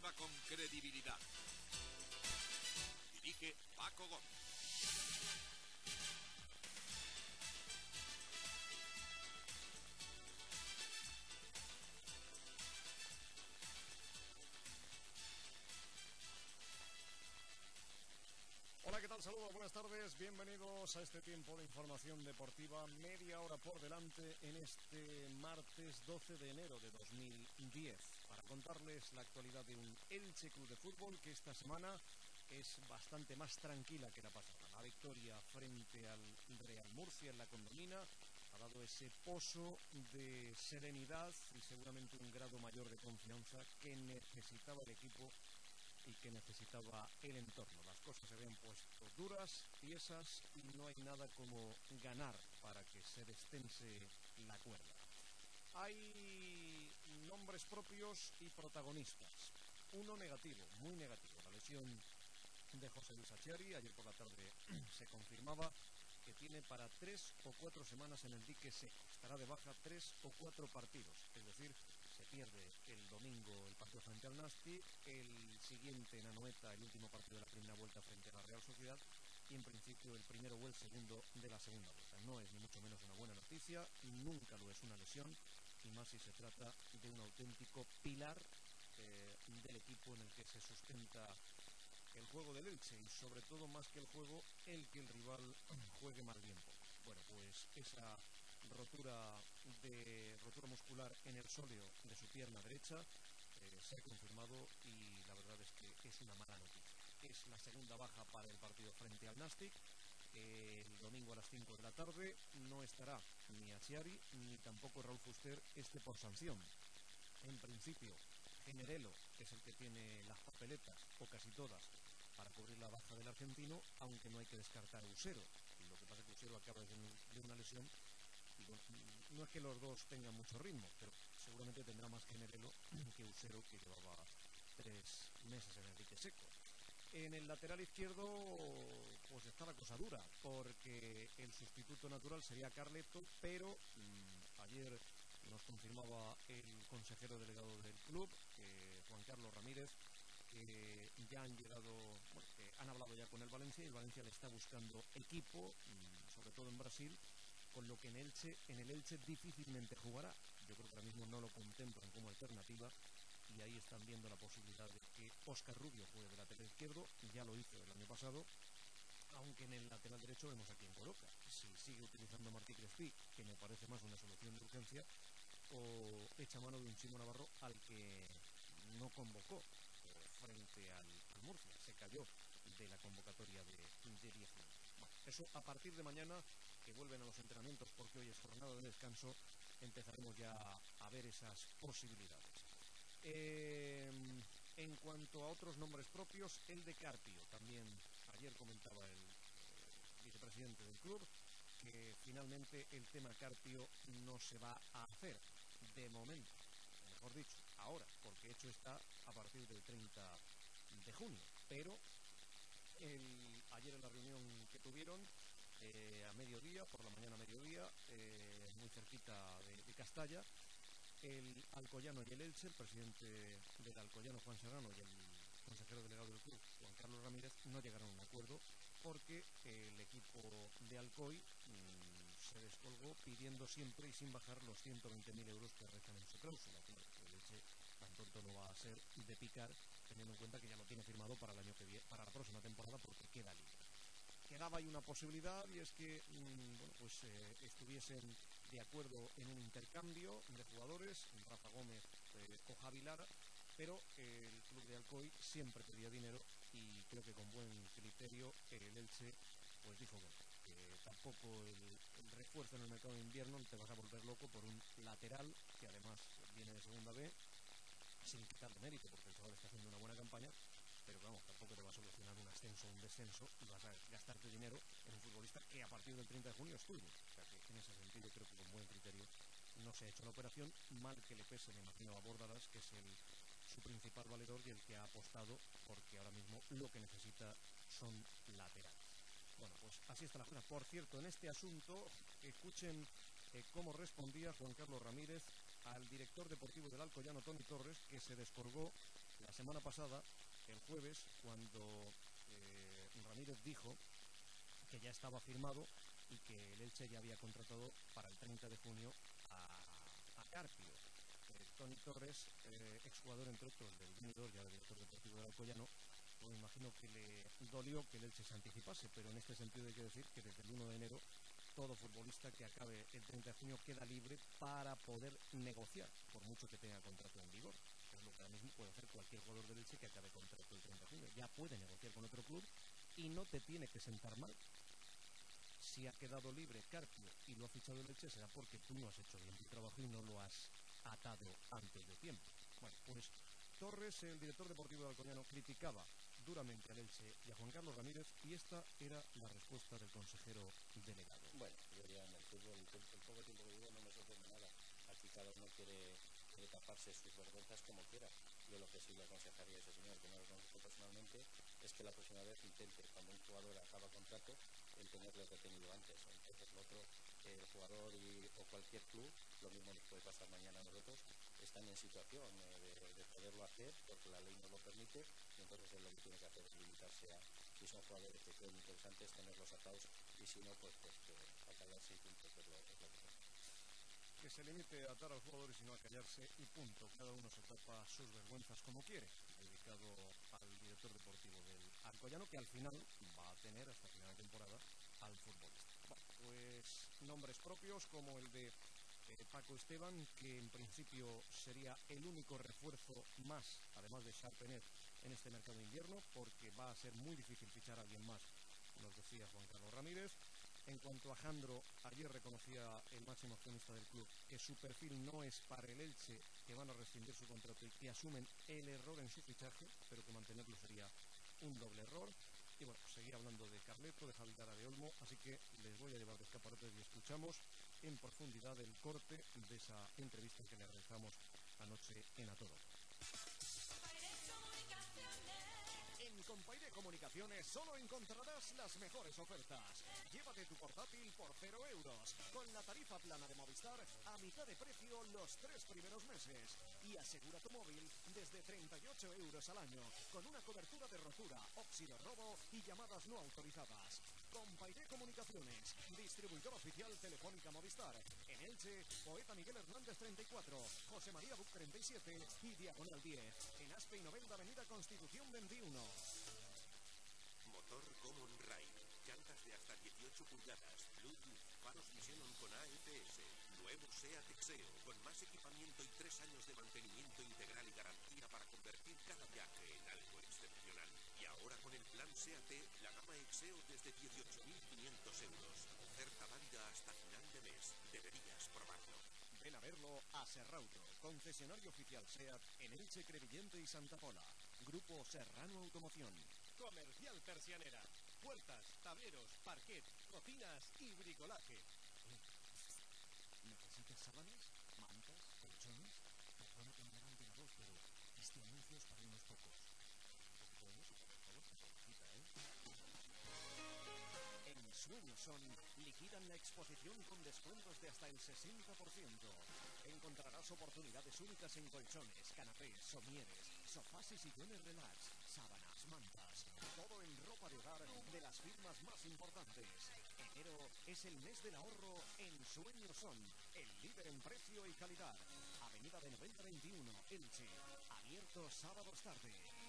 deportiva con credibilidad. Dirige Paco Gómez. Hola, ¿qué tal? Saludos, buenas tardes, bienvenidos a este tiempo de información deportiva, media hora por delante en este martes 12 de enero de 2010, para contarles la actualidad de un Elche Club de Fútbol que esta semana es bastante más tranquila que la pasada. La victoria frente al Real Murcia en la Condomina ha dado ese pozo de serenidad y seguramente un grado mayor de confianza que necesitaba el equipo y que necesitaba el entorno. Las cosas se habían puesto duras, tiesas, y no hay nada como ganar para que se destense la cuerda. Hay nombres propios y protagonistas. Uno negativo, muy negativo, la lesión de José Luis Achiari. Ayer por la tarde se confirmaba que tiene para 3 o 4 semanas en el dique seco. Estará de baja 3 o 4 partidos, es decir, se pierde el domingo el partido frente al Nasti, el siguiente en Anoeta, el último partido de la primera vuelta frente a la Real Sociedad, y en principio el primero o el segundo de la segunda vuelta. No es ni mucho menos una buena noticia, y nunca lo es una lesión, y más si se trata de un auténtico pilar del equipo en el que se sustenta el juego del Elche, y sobre todo, más que el juego, el que el rival juegue más bien poco. Bueno, pues esa rotura muscular en el sóleo de su pierna derecha se ha confirmado, y la verdad es que es una mala noticia. Es la segunda baja para el partido frente al Nastic. El domingo a las 5 de la tarde no estará ni Achiari ni tampoco Raúl Fuster, por sanción. En principio, Generelo, que es el que tiene las papeletas, o casi todas, para cubrir la baja del argentino, aunque no hay que descartar a Usero. Y lo que pasa es que Usero acaba de una lesión, y bueno, no es que los dos tengan mucho ritmo, pero seguramente tendrá más Generelo que Usero, que llevaba 3 meses en el dique seco. En el lateral izquierdo pues está la cosa dura, porque el sustituto natural sería Carleto, pero ayer nos confirmaba el consejero delegado del club, Juan Carlos Ramírez, que ya han llegado, bueno, que han hablado ya con el Valencia, y el Valencia le está buscando equipo, sobre todo en Brasil, con lo que en el Elche difícilmente jugará. Yo creo que ahora mismo no lo contemplan como alternativa, y ahí están viendo la posibilidad de que Óscar Rubio juegue de lateral izquierdo. Ya lo hizo el año pasado, aunque en el lateral derecho vemos a quién coloca. Si sigue utilizando a Martí Crespí, que me parece más una solución de urgencia, o echa mano de un Chimo Navarro, al que no convocó frente al Murcia. Se cayó de la convocatoria de 10 minutos. Bueno, eso a partir de mañana, que vuelven a los entrenamientos, porque hoy es jornada de descanso, empezaremos ya a ver esas posibilidades. En cuanto a otros nombres propios, el de Carpio. También ayer comentaba el vicepresidente del club que finalmente el tema Carpio no se va a hacer de momento, mejor dicho, ahora, porque hecho está a partir del 30 de junio. Pero ayer en la reunión que tuvieron a mediodía, por la mañana a mediodía, muy cerquita de Castalla, el Alcoyano y el Elche, el presidente del Alcoyano, Juan Serrano, y el consejero delegado del club, Juan Carlos Ramírez, no llegaron a un acuerdo, porque el equipo de Alcoy se descolgó pidiendo siempre y sin bajar los 120.000 euros que restan en su cláusula. El Elche tan tonto no va a ser de picar, teniendo en cuenta que ya lo tiene firmado para el año que viene, para la próxima temporada, porque queda libre. Quedaba ahí una posibilidad, y es que estuviesen de acuerdo en un intercambio de jugadores, Rafa Gómez o Javi Lara, pero el club de Alcoy siempre pedía dinero, y creo que con buen criterio el Elche pues dijo que tampoco el refuerzo en el mercado de invierno te vas a volver loco por un lateral que además viene de segunda B, sin quitarle mérito, porque el chaval está haciendo una buena campaña, pero vamos, tampoco te va a solucionar un ascenso o un descenso, y vas a gastarte dinero en un futbolista que a partir del 30 de junio es tuyo. O sea que en ese sentido creo que con buen criterio no se ha hecho la operación. Mal que le pese, me imagino, a Bordalas, que es su principal valedor y el que ha apostado, porque ahora mismo lo que necesita son laterales. Bueno, pues así está la cosa. Por cierto, en este asunto, escuchen cómo respondía Juan Carlos Ramírez al director deportivo del Alcoyano, Toni Torres, que se descolgó La semana pasada, el jueves, cuando Ramírez dijo que ya estaba firmado y que el Elche ya había contratado para el 30 de junio a Carpio. Toni Torres, exjugador entre otros del Benidorm, ya director deportivo del Alcoyano, pues me imagino que le dolió que el Elche se anticipase, pero en este sentido hay que decir que desde el 1 de enero todo futbolista que acabe el 30 de junio queda libre para poder negociar, por mucho que tenga contrato en vigor. Es lo que ahora mismo puede hacer cualquier jugador del Elche que acabe contrato el 30 de junio. Ya puede negociar con otro club y no te tiene que sentar mal. Si ha quedado libre Carpio y lo ha fichado el Elche, será porque tú no has hecho bien tu trabajo y no lo has atado antes de tiempo. Bueno, pues Torres, el director deportivo del Alcoyano, criticaba duramente al Elche y a Juan Carlos Ramírez, y esta era la respuesta del consejero delegado. Bueno, yo ya en el fútbol, el poco tiempo que vivo no me sorprende nada. Aquí cada uno quiere taparse sus vergüenzas como quiera. Yo lo que sí le aconsejaría a ese señor, que no lo conozco personalmente, es que la próxima vez intente, cuando un jugador acaba contrato, el tenerle retenido antes. Entonces, lo otro, el jugador o cualquier club, lo mismo nos puede pasar mañana a nosotros, están en situación de poderlo hacer, porque la ley nos lo permite, y entonces él lo que tiene que hacer es limitarse a, si son jugadores que creen interesantes, tenerlos atados, y si no, pues a callarse y punto, que es lo que pasa. Que se limite a atar al jugador y si no a callarse y punto. Cada uno se tapa sus vergüenzas como quiere. Dedicado al director deportivo del Alcoyano, que al final va a tener hasta final de temporada al futbolista. Bueno, pues nombres propios como el de Paco Esteban, que en principio sería el único refuerzo más, además de Charpenet, en este mercado de invierno, porque va a ser muy difícil fichar a alguien más, nos decía Juan Carlos Ramírez. En cuanto a Jandro, ayer reconocía el máximo accionista del club que su perfil no es para el Elche, que van a rescindir su contrato y que asumen el error en su fichaje, pero que mantenerlo sería un doble error. Y bueno, seguía hablando de Carleto, de Javi Lara de Olmo, así que les voy a llevar de escaparates y escuchamos en profundidad el corte de esa entrevista que le realizamos anoche en A Todo. En Compaire Comunicaciones solo encontrarás las mejores ofertas. Llévate tu portátil por 0 euros, con la tarifa plana de Movistar a mitad de precio los 3 primeros meses. Y asegura tu móvil desde 38 euros al año, con una cobertura de rotura, óxido, robo y llamadas no autorizadas. Compaire Comunicaciones, distribuidor oficial Telefónica Movistar. En Elche, Poeta Miguel Hernández 34, José María Buc 37 y Diagonal 10. En Aspe y 90 Avenida Constitución 21. Motor Common Ride. Llantas de hasta 18 pulgadas. Bluetooth. Faros Vision con AFS. Nuevo SEAT Exeo. Con más equipamiento y 3 años de mantenimiento integral y garantía para convertir cada viaje en algo excepcional. Y ahora con el plan SEAT, la gama Exeo desde 18.500 euros. Oferta válida hasta final de mes. Deberías probarlo. Ven a verlo a Serrauto, concesionario oficial SEAT en Elche, Crevillente y Santa Pola. Grupo Serrano Automoción. Comercial Persianera. Puertas, tableros, parquet, cocinas y bricolaje. ¿Necesitas sábanas, mantas, colchones? Perdona que me levante la voz, pero este anuncio es para unos pocos. Un poquito de música, por favor, pobrecita, ¿eh? En Sueños Son, liquidan la exposición con descuentos de hasta el 60%. Encontrarás oportunidades únicas en colchones, canapés, somieres, sofás y sillones relax, sábanas, mantas, todo en ropa de hogar de las firmas más importantes. Enero es el mes del ahorro en Sueños Son, el líder en precio y calidad. Avenida de 9021, Elche, abierto sábados tarde.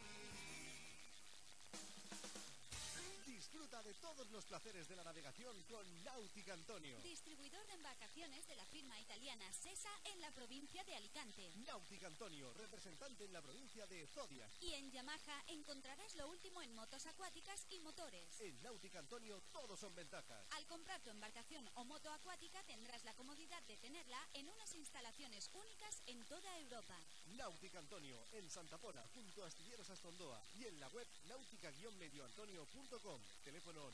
Disfruta de todos los placeres de la navegación con Náutica Antonio. Distribuidor de embarcaciones de la firma italiana SESA en la provincia de Alicante. Náutica Antonio, representante en la provincia de Zodiac. Y en Yamaha encontrarás lo último en motos acuáticas y motores. En Náutica Antonio todos son ventajas. Al comprar tu embarcación o moto acuática tendrás la comodidad de tenerla en unas instalaciones únicas en toda Europa. Náutica Antonio, en Santa Pola, junto a Astilleros Astondoa, y en la web náutica-medioantonio.com. Teléfono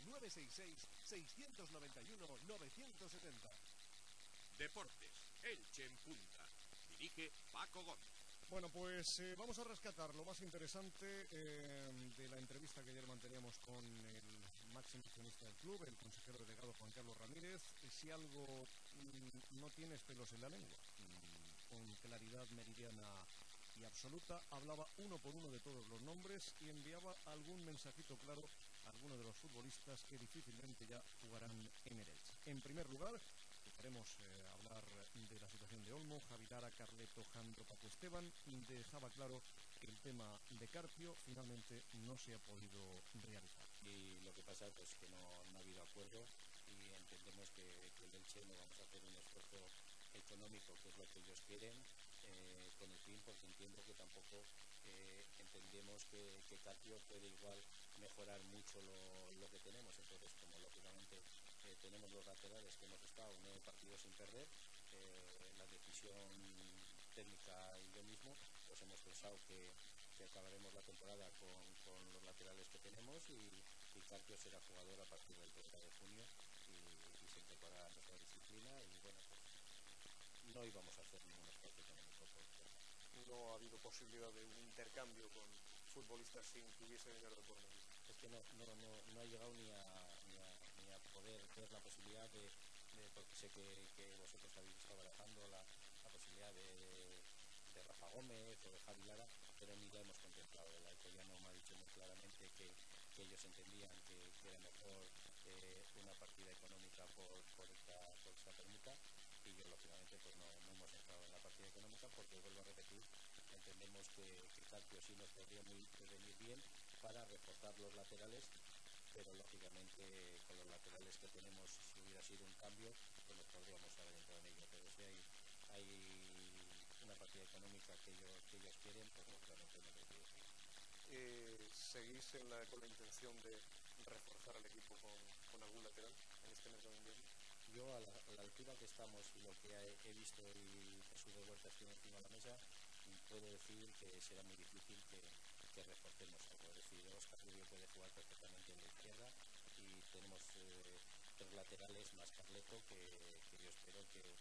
966-691-970. Deportes. Elche en punta. Dirige Paco Gómez. Bueno, pues vamos a rescatar lo más interesante de la entrevista que ayer manteníamos con el máximo accionista del club, el consejero delegado Juan Carlos Ramírez. Si algo no tienes pelos en la lengua, con claridad meridiana y absoluta, hablaba uno por uno de todos los nombres y enviaba algún mensajito claro a algunos de los futbolistas que difícilmente ya jugarán en el Elche. En primer lugar, queremos hablar de la situación de Olmo. Javi Lara, Carleto, Jandro, Paco Esteban dejaba claro que el tema de Carpio finalmente no se ha podido realizar. Y lo que pasa pues que no ha habido acuerdo y entendemos que el Elche no vamos a hacer un esfuerzo económico, que es lo que ellos quieren, con el fin, porque entiendo que tampoco entendemos que Carpio puede igual mejorar mucho lo que tenemos. Entonces, como lógicamente tenemos los laterales que hemos estado 9 partidos sin perder, la decisión técnica y yo mismo, pues hemos pensado que acabaremos la temporada con los laterales que tenemos y Carpio será jugador a partir del 30 de junio y se incorporará a nuestra disciplina y bueno, pues no íbamos a hacer ningún esfuerzo económico por no ha habido posibilidad de un intercambio con futbolistas sin que hubiese dinero de por medio. Es que no ha llegado ni a poder ver la posibilidad porque sé que vosotros habéis estado barajando la posibilidad de Rafa Gómez o de Javi Lara, pero ni la hemos contemplado. El Alcoyano me ha dicho muy claramente que ellos entendían que era mejor una partida económica por esta permuta, y yo lógicamente pues no hemos entrado en la partida económica porque, vuelvo a repetir, entendemos que Carpio sí nos podría venir bien para reforzar los laterales, pero lógicamente con los laterales que tenemos, si hubiera sido un cambio, pues nos podríamos haber entrado en ello, pero si hay una partida económica que ellos quieren, pues lógicamente no creo que ¿Seguís con la intención de reforzar al equipo con algún lateral en este mercado de invierno? Yo a la altura que estamos y lo que he visto y Jesús de Huertas tiene encima de la mesa, puedo decir que será muy difícil que reforcemos algo. Es decir, Óscar Rubio puede jugar perfectamente en la izquierda y tenemos 3 laterales más Carleto que yo espero que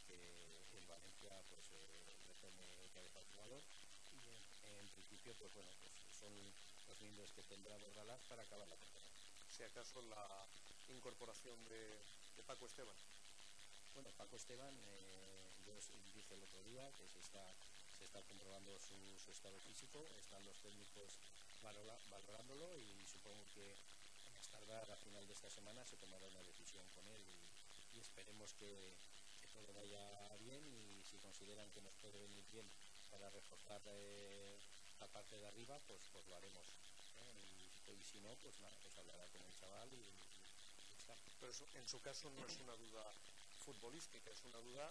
en Valencia pues retome cabeza al jugador, y en principio pues bueno, pues son los miembros que tendrá Bordalás para acabar la temporada. Si acaso la incorporación de Paco Esteban. Bueno, Paco Esteban, yo dije el otro día que se está comprobando su estado físico, están los técnicos valorándolo y supongo que a más tardar a final de esta semana se tomará una decisión con él y esperemos que todo vaya bien, y si consideran que nos puede venir bien para reforzar la parte de arriba, pues lo haremos. Y si no, pues nada, pues hablará con el chaval y está. Pero eso, en su caso, no es una duda futbolística, es una duda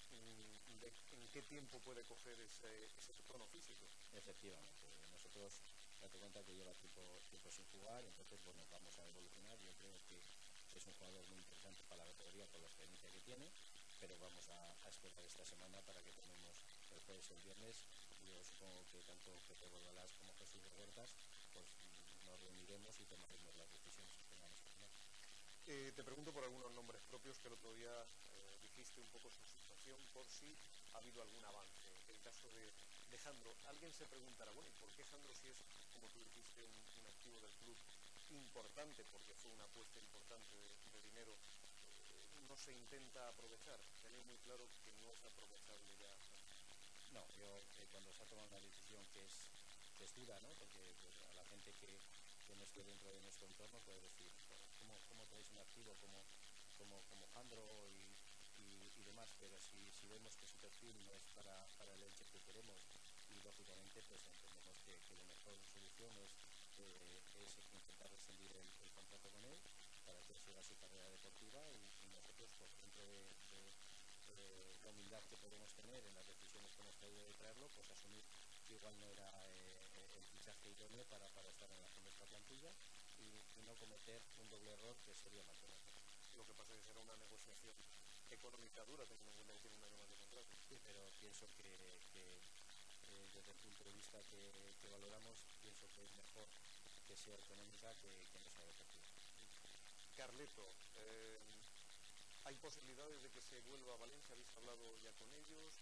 de en qué tiempo puede coger ese tono físico. Efectivamente, nosotros, date cuenta que lleva tiempo sin jugar, entonces bueno, vamos a evolucionar. Yo creo que es un jugador muy interesante para la categoría por la experiencia que tiene, pero vamos a esperar esta semana para que tomemos el jueves y el viernes. Yo supongo que tanto Pepe Bordalás como Jesús de Huertas pues nos reuniremos y tomaremos las decisiones que tengamos que tomar. Te pregunto por algunos nombres propios que el otro día dijiste un poco su situación, por si ha habido algún avance. El caso de Jandro, alguien se preguntará, bueno, ¿y por qué Jandro, si es, como tú dijiste, un activo del club importante, porque fue una apuesta importante de dinero, no se intenta aprovechar? Tenía muy claro que no es aprovechable ya. No, yo cuando se ha tomado una decisión que es dura, ¿no? Porque pues, a la gente que no esté dentro de nuestro entorno puede decir, ¿cómo traéis un activo como Jandro y demás? Pero si vemos que su perfil no es para el Elche que queremos, y lógicamente pues entendemos que la mejor solución es intentar rescindir el contrato con él para que siga su carrera deportiva, y nosotros pues dentro de la humildad que podemos tener en las decisiones que hemos traído de traerlo, pues asumir que igual no era el fichaje idóneo para estar en nuestra plantilla, y no cometer un doble error que sería mantenerlo. Lo que pasa es que será una negociación económica dura, teniendo en cuenta que tiene un año más de contrato. Sí, pero pienso que desde el punto de vista que valoramos, pienso que es mejor que sea económica que no sea deportiva. Carleto, ¿hay posibilidades de que se vuelva a Valencia? ¿Habéis hablado ya con ellos?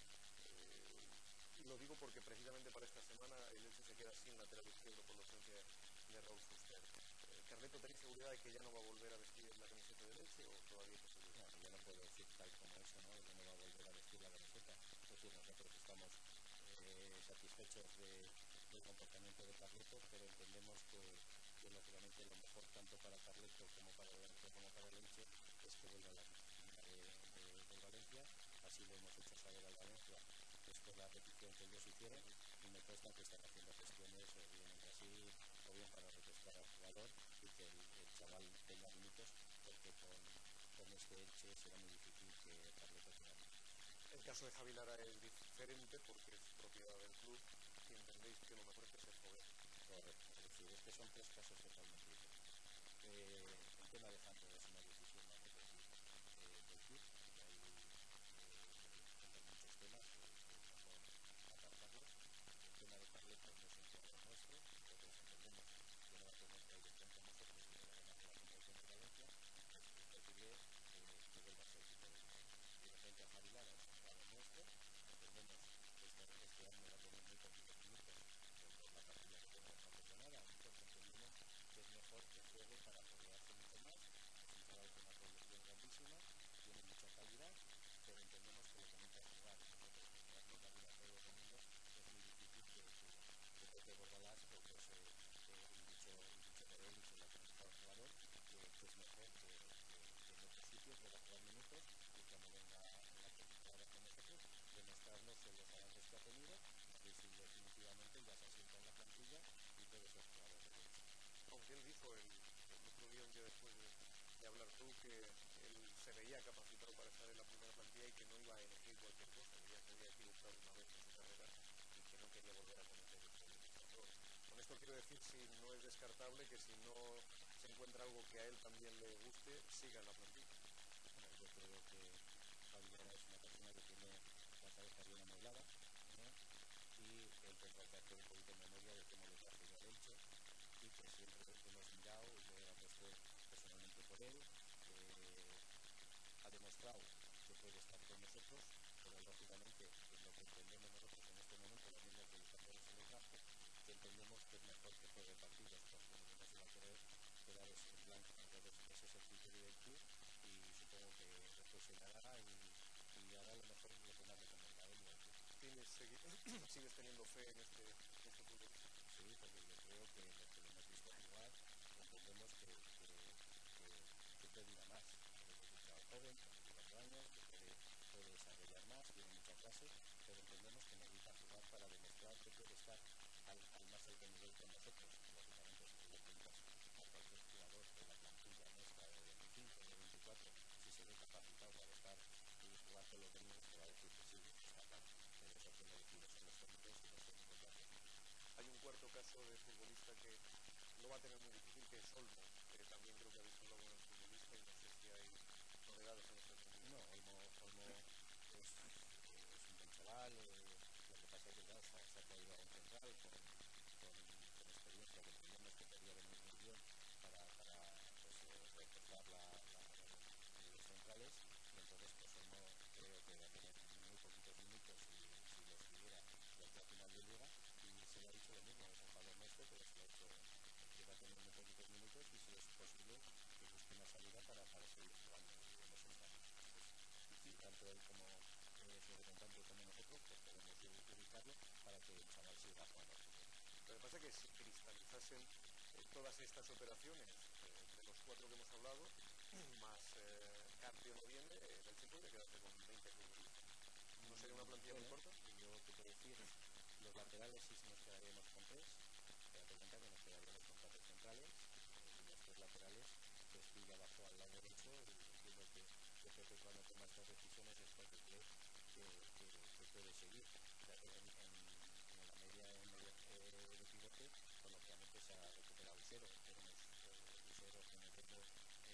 Lo digo porque precisamente para esta semana el Elche se queda sin lateral izquierdo por la ausencia de Raúl Fuster. ¿Carleto, tenéis seguridad de que ya no va a volver a vestir la camiseta del Elche o todavía hay posibilidad? No, yo no puedo decir tal como eso, ¿no? Ya no va a volver a vestir la camiseta. Es decir, nosotros estamos satisfechos del comportamiento de Carleto, pero entendemos que lógicamente lo mejor tanto para Carleto como para el Valencia como para el Elche es que vuelva a la disciplina del Valencia. Así lo hemos hecho saber al Valencia después de la petición que ellos hicieron, y me consta que están haciendo gestiones o bien en Brasil o bien para refrescar al jugador y que el chaval tenga minutos, porque con este Elche será muy difícil que Carleto tenga minutos. El caso de Javi Lara es diferente porque es propiedad del club y entendéis que lo mejor es que se juegue. Correcto, es decir, es que son tres casos totalmente diferentes. El tema de Alejandro es una decisión, vamos a decir, del club, y ahí entran muchos temas que es mejor apartarlos. El tema de Carleto no es un jugador nuestro, nosotros entendemos que no va a tener trayectoria con nosotros y que va a ganar la competición de Valencia, pues es posible que vuelva a ser equipo del Valencia. Y referente a Javi Lara, es un jugador nuestro, entendemos que este año va a tener muy poquitos minutos por la partida que tenemos no presionada, porque entendemos que es mejor que juegue para foguearse mucho más. Es un chaval con una proyección grandísima, tiene mucha calidad, pero entendemos que lo que necesita es jugar, y nosotros por darnos la vida todos los domingos es muy difícil que Pepe Bordalás pues, y dicho por él y se lo ha comentado al jugador, que es mejor que en otro sitio pueda jugar minutos y cuando venga la pretemporada con nosotros demostrarnos los avances que ha tenido, y si definitivamente ya se asienta en la plantilla y puede ser jugador de Elche. Aunque él dijo el otro día, un día después de hablar tú, que él se veía capacitado para estar en la primera plantilla y que no iba a elegir cualquier cosa, que ya se había equivocado una vez en su carrera y que no quería volver a cometer este error. Con esto quiero decir, si no es descartable que si no se encuentra algo que a él también le guste, siga en la plantilla. Bueno, yo creo que Javi Lara es una persona que tiene la cabeza bien amueblada, ¿no? Y él tendrá que hacer un poquito de memoria de cómo le traje yo al Elche, y que siempre hemos mirado y yo he apuesto personalmente por él. Ha demostrado que puede estar con nosotros, pero lógicamente lo que entendemos nosotros en este momento, lo mismo que cuando se le trajo, que entendemos que es mejor que juegue partidos porque no se va a querer quedar en blanco. Entonces ese es el criterio del club y supongo que reflexionará y hará lo mejor, lo que más le convenga a él y al club. ¿Sigues teniendo fe en este futbolista? Sí, porque yo creo que los que lo hemos visto jugar entendemos que puede ir a más. Es un chaval joven, con 24 años, que puede desarrollar más, tiene mucha clase, pero entendemos que necesita jugar para demostrar que puede estar al más alto nivel con nosotros. Lógicamente, si tú le preguntas a cualquier jugador de la plantilla nuestra de 25, de 24, si se ve capacitado para estar y jugar todos los domingos, te va a decir que sí, está claro. Pero eso quien lo decide son los técnicos y los técnicos ya deciden. Hay un cuarto caso de futbolista que lo va a tener muy difícil, que es Olmo, que también creo que habéis hablado con el futbolista y no sé si hay novedades en este sentido. No, Olmo es un buen chaval, lo que pasa es que claro, se ha traído a un central con experiencia, que entendemos que podría venir muy bien para pues, reforzar los centrales, y entonces pues Olmo creo que va a tener muy poquitos minutos si los tuviera de aquí a final de liga, y se le ha dicho lo mismo, es un jugador nuestro, pero se le ha dicho que va a tener muy poquitos minutos y si es posible que busque una salida para seguir jugando en los centrales. Entonces, y tanto él como su representante como nosotros pues podemos ubicarlo para que el chaval siga jugando al fútbol. Lo que pasa es que si cristalizasen todas estas operaciones de los cuatro que hemos hablado, más Carpio noviembre, el Elche podría quedarse con 20 futbolistas. ¿No sería una plantilla muy corta? Yo te puedo decir, los laterales sí nos quedaríamos con 3, pero date cuenta que nos quedaríamos con 4 centrales y los 3 laterales, pues tú ya abajo al lado derecho, y entiendo que Pepe cuando toma estas decisiones es porque cree que puede seguir. En la media de pivote, pues lógicamente se ha recuperado Usero. Tenemos Usero, Genevedo,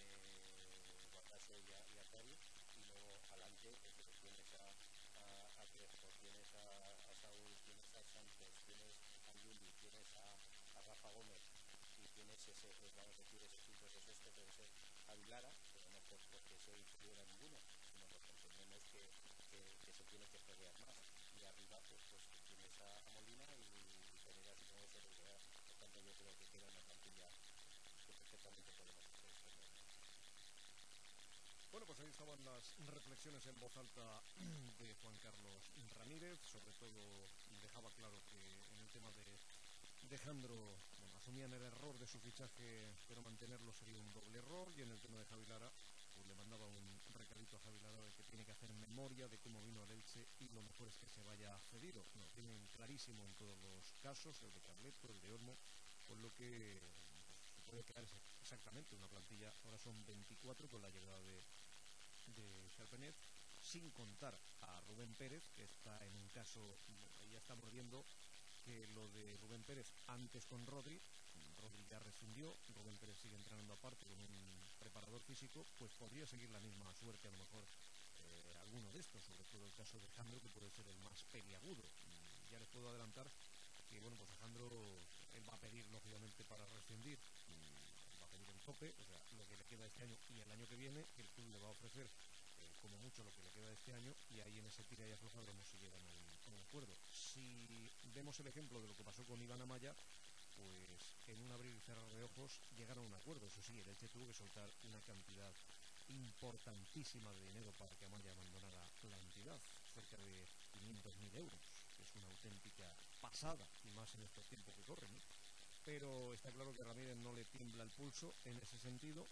Guacaso y Atari, y luego adelante pues tienes a Crespo, tienes a Saúl, tienes a Santos, tienes a Yuli, tienes a Rafa Gómez, y tienes vamos a decir, ese 5 ese sexto puede ser Javi Lara, pero no porque sea inferior a ninguno, sino porque entendemos que se tiene que foguear más. Y arriba pues tienes a Molina y Pereira supongo que se volverá. Por tanto yo creo que queda una plantilla que perfectamente podemos extendernos. Bueno, pues ahí estaba sonaban las reflexiones en voz alta de Juan Carlos Ramírez. Sobre todo dejaba claro que en el tema de Jandro, bueno, asumían el error de su fichaje, pero mantenerlo sería un doble error. Y en el tema de Javi Lara, pues le mandaba un recadito a Javi Lara de que tiene que hacer memoria de cómo vino al Elche y lo mejor es que se vaya cedido. No, tienen clarísimo en todos los casos, el de Carleto, el de Olmo, con lo que se puede quedar exactamente una plantilla. Ahora son 24 con la llegada de Serpenet, sin contar a Rubén Pérez, que está en un caso, ya estamos viendo que lo de Rubén Pérez antes con Rodri ya rescindió, Rubén Pérez sigue entrenando aparte con un preparador físico, pues podría seguir la misma suerte a lo mejor alguno de estos, sobre todo el caso de Jandro, que puede ser el más peliagudo. Ya les puedo adelantar que, bueno, pues a Jandro él va a pedir lógicamente para rescindir, va a pedir el tope, o sea, lo que le queda este año y el año que viene, el club le va a ofrecer como mucho lo que le queda de este año, y ahí en ese tira y afloja veremos si llegan a un acuerdo. Si vemos el ejemplo de lo que pasó con Iván Amaya, pues en un abrir y cerrar de ojos llegaron a un acuerdo. Eso sí, el Elche tuvo que soltar una cantidad importantísima de dinero para que Amaya abandonara la entidad, cerca de 500.000 euros, que es una auténtica pasada, y más en estos tiempos que corren, ¿no? Pero está claro que a Ramírez no le tiembla el pulso en ese sentido,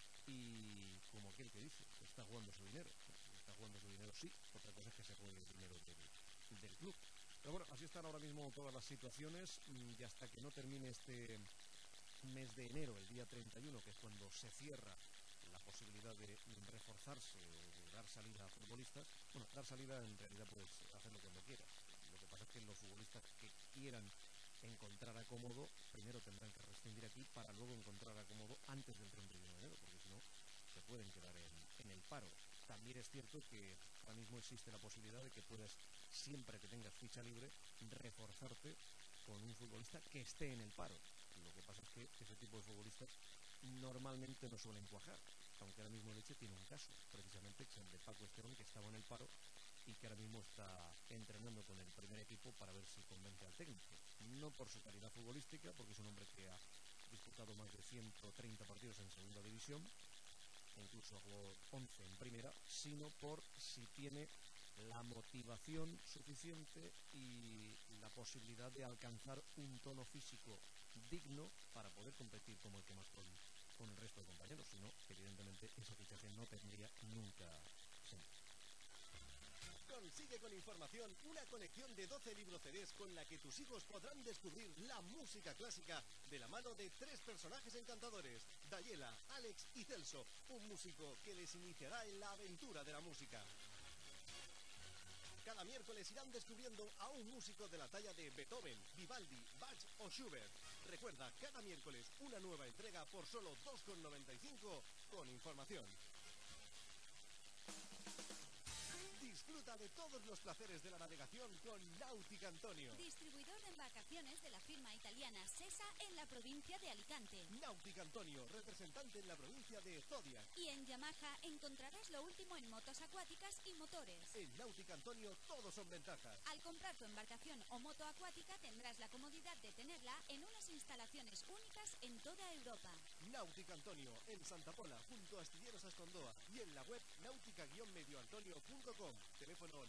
y como aquel que dice, está jugando su dinero. Está jugando su dinero, sí, otra cosa es que se juegue el dinero del club. Pero bueno, así están ahora mismo todas las situaciones, y hasta que no termine este mes de enero, el día 31, que es cuando se cierra la posibilidad de reforzarse o de dar salida a futbolistas. Bueno, dar salida en realidad puedes hacerlo cuando quieras. Lo que pasa es que los futbolistas que quieran encontrar acomodo, primero tendrán que rescindir aquí para luego encontrar acomodo antes del 31 de enero, porque si no, se pueden quedar en el paro. También es cierto que ahora mismo existe la posibilidad de que puedas, siempre que tengas ficha libre, reforzarte con un futbolista que esté en el paro. Lo que pasa es que ese tipo de futbolistas normalmente no suelen cuajar, aunque ahora mismo el Elche tiene un caso, precisamente, que es el de Paco Esteban, que estaba en el paro y que ahora mismo está entrenando con el primer equipo para ver si convence al técnico. No por su calidad futbolística, porque es un hombre que ha disputado más de 130 partidos en segunda división, e incluso ha jugado 11 en primera, sino por si tiene la motivación suficiente y la posibilidad de alcanzar un tono físico digno para poder competir como el que más con el resto de compañeros. Si no, evidentemente ese fichaje no tendría nunca sentido. Consigue con información una colección de 12 libros CDs con la que tus hijos podrán descubrir la música clásica de la mano de 3 personajes encantadores: Dayela, Alex y Celso, un músico que les iniciará en la aventura de la música. Cada miércoles irán descubriendo a un músico de la talla de Beethoven, Vivaldi, Bach o Schubert. Recuerda, cada miércoles una nueva entrega por solo 2,95 con información. Disfruta de todos los placeres de la navegación con Náutica Antonio. Distribuidor de embarcaciones de la firma italiana Sesa en la provincia de Alicante. Náutica Antonio, representante en la provincia de Zodiac. Y en Yamaha encontrarás lo último en motos acuáticas y motores. En Náutica Antonio todos son ventajas. Al comprar tu embarcación o moto acuática tendrás la comodidad de tenerla en unas instalaciones únicas en toda Europa. Náutica Antonio, en Santa Pola, junto a Astilleros Ascondoa, y en la web náutica-medioantonio.com. Teléfono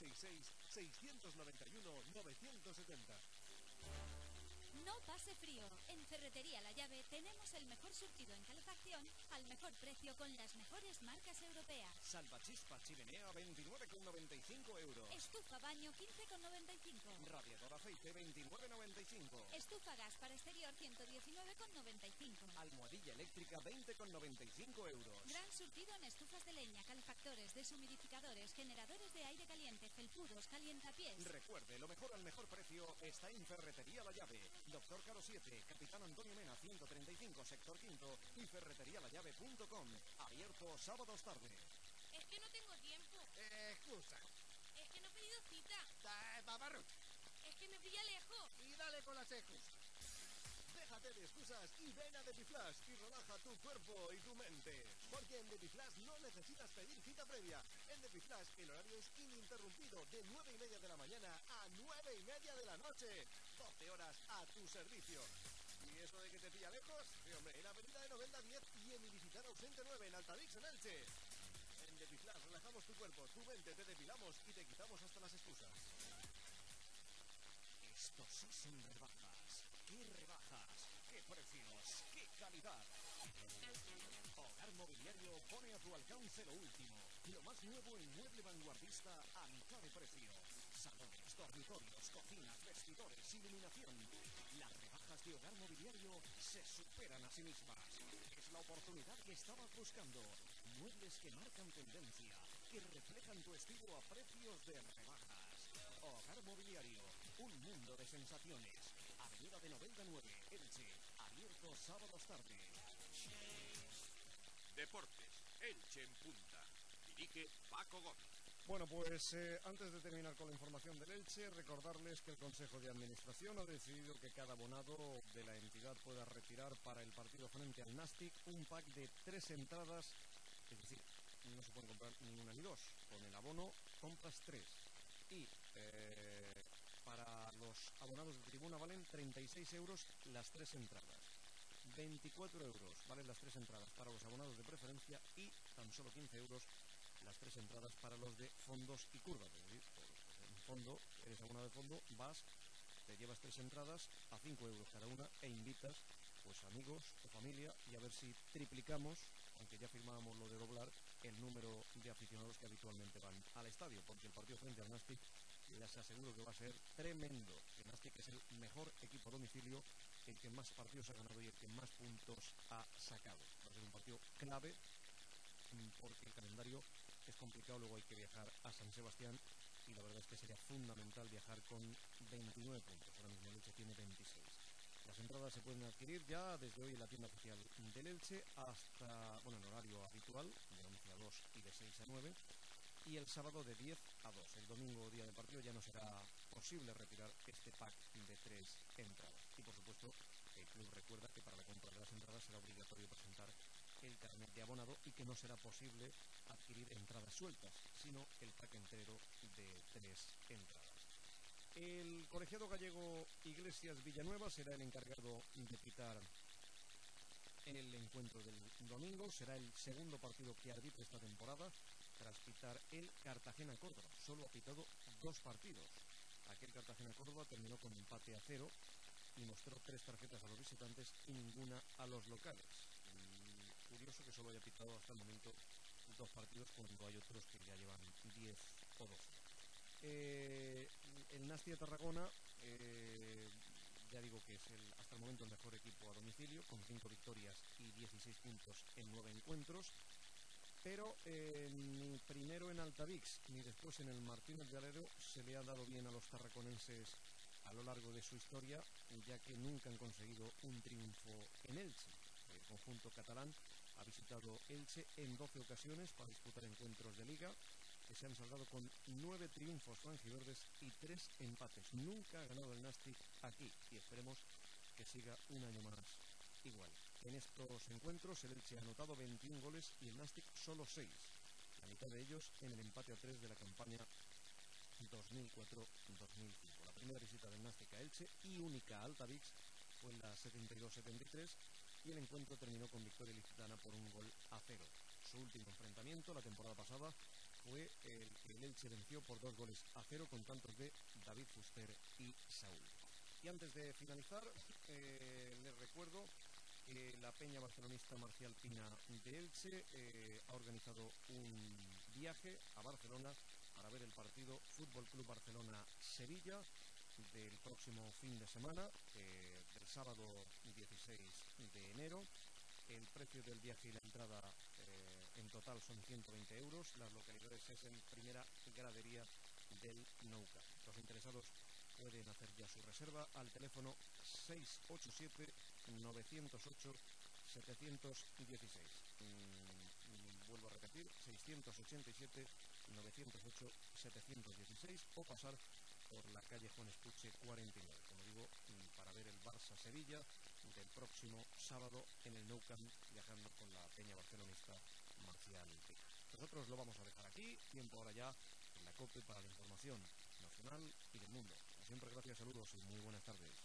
966-691-970. No pase frío. En Ferretería La Llave tenemos el mejor surtido en calefacción al mejor precio con las mejores marcas europeas. Salvachispa chimenea 29,95 euros. Estufa baño 15,95. Radiador aceite 29,95. Estufa gas para exterior 119,95. Almohadilla eléctrica 20,95 euros. Gran surtido en estufas de leña, calefactores, deshumidificadores, generadores de aire caliente, felpudos, calientapiés. Recuerde, lo mejor al mejor precio está en Ferretería La Llave. Doctor Caro 7, Capitán Antonio Mena 135, sector quinto, y ferreterialallave.com. Abierto sábados tarde. Es que no tengo tiempo. Excusa. Es que no he pedido cita. Babarro. Es que me pilla lejos. Y dale con las excusas. Déjate de excusas y ven a Depiflash y relaja tu cuerpo y tu mente. Porque en Depiflash no necesitas pedir cita previa. En Depiflash el horario es ininterrumpido de 9:30 de la mañana a 9:30 de la noche. 12 horas a tu servicio. ¿Y eso de que te pilla lejos? Sí, hombre, en Avenida de Novelda 10 y en Ilicitano ausente 9 en Altavix, en Elche. En Depiflar, relajamos tu cuerpo, tu mente, te depilamos y te quitamos hasta las excusas. Estos sí son rebajas. ¡Qué rebajas! ¡Qué precios! ¡Qué calidad! Hogar Mobiliario pone a tu alcance lo último. Lo más nuevo en mueble vanguardista a mitad de precio. Salones, dormitorios, cocinas, vestidores, iluminación. Las rebajas de Hogar Mobiliario se superan a sí mismas. Es la oportunidad que estabas buscando. Muebles que marcan tendencia, que reflejan tu estilo a precios de rebajas. Hogar Mobiliario, un mundo de sensaciones. Avenida de Novelda 9, Elche. Abierto sábados tarde. Deportes, Elche en punta. Dirige Paco Gómez. Bueno, pues antes de terminar con la información del Elche, recordarles que el Consejo de Administración ha decidido que cada abonado de la entidad pueda retirar para el partido frente al Nastic un pack de 3 entradas, es decir, no se pueden comprar ni una ni dos. Con el abono compras 3. Y para los abonados de tribuna valen 36 euros las 3 entradas. 24 euros valen las 3 entradas para los abonados de preferencia y tan solo 15 euros las 3 entradas para los de fondos y curvas. Es decir, en fondo, eres abonado de fondo, vas, te llevas 3 entradas a 5 euros cada una e invitas pues amigos o familia y a ver si triplicamos, aunque ya firmábamos lo de doblar, el número de aficionados que habitualmente van al estadio, porque el partido frente al Nastic les aseguro que va a ser tremendo. El Nastic es el mejor equipo a domicilio, el que más partidos ha ganado y el que más puntos ha sacado. Va a ser un partido clave porque el calendario es complicado, luego hay que viajar a San Sebastián y la verdad es que sería fundamental viajar con 29 puntos. Ahora mismo el Elche tiene 26. Las entradas se pueden adquirir ya desde hoy en la tienda oficial del Elche hasta, bueno, en horario habitual, de 11 a 2 y de 6 a 9, y el sábado de 10 a 2. El domingo, día de partido, ya no será posible retirar este pack de 3 entradas. Y por supuesto, el club recuerda que para la compra de las entradas será obligatorio presentar el carnet de abonado y que no será posible adquirir entradas sueltas, sino el pack entero de 3 entradas. El colegiado gallego Iglesias Villanueva será el encargado de pitar el encuentro del domingo. Será el segundo partido que arbitre esta temporada tras pitar el Cartagena-Córdoba. Solo ha pitado 2 partidos. Aquel Cartagena-Córdoba terminó con empate a 0 y mostró 3 tarjetas a los visitantes y ninguna a los locales. Curioso que solo haya pitado hasta el momento 2 partidos cuando hay otros que ya llevan 10 o 12. El Nasti de Tarragona, ya digo que es hasta el momento el mejor equipo a domicilio, con 5 victorias y 16 puntos en 9 encuentros, pero ni primero en Altavix ni después en el Martínez de Alero se le ha dado bien a los tarraconenses a lo largo de su historia, ya que nunca han conseguido un triunfo en Elche. El conjunto catalán ha visitado Elche en 12 ocasiones para disputar encuentros de liga, que se han saldado con 9 triunfos franjiverdes y 3 empates. Nunca ha ganado el Nastic aquí y esperemos que siga un año más igual. En estos encuentros el Elche ha anotado 21 goles y el Nastic solo 6, la mitad de ellos en el empate a 3 de la campaña 2004-2005. La primera visita del Nastic a Elche y única a Altavix fue en la 72-73 y el encuentro terminó con victoria ilicitana por 1-0. Su último enfrentamiento la temporada pasada fue el que el Elche venció por 2-0 con tantos de David Fuster y Saúl. Y antes de finalizar, les recuerdo que la peña barcelonista Marcial Pina de Elche ha organizado un viaje a Barcelona para ver el partido Fútbol Club Barcelona-Sevilla del próximo fin de semana, del sábado 16 de enero. El precio del viaje y la entrada en total son 120 euros. Las localidades es en primera gradería del Nou Camp. Los interesados pueden hacer ya su reserva al teléfono 687-908-716. Vuelvo a repetir, 687-908-716 o pasar por la calle Juan Espuche 49. Como digo, para ver el Barça-Sevilla del próximo sábado en el Nou Camp, viajando con la peña barcelonista Marcial Pina. Nosotros lo vamos a dejar aquí, tiempo ahora ya en la COPE para la información nacional y del mundo. Como siempre, gracias, saludos y muy buenas tardes.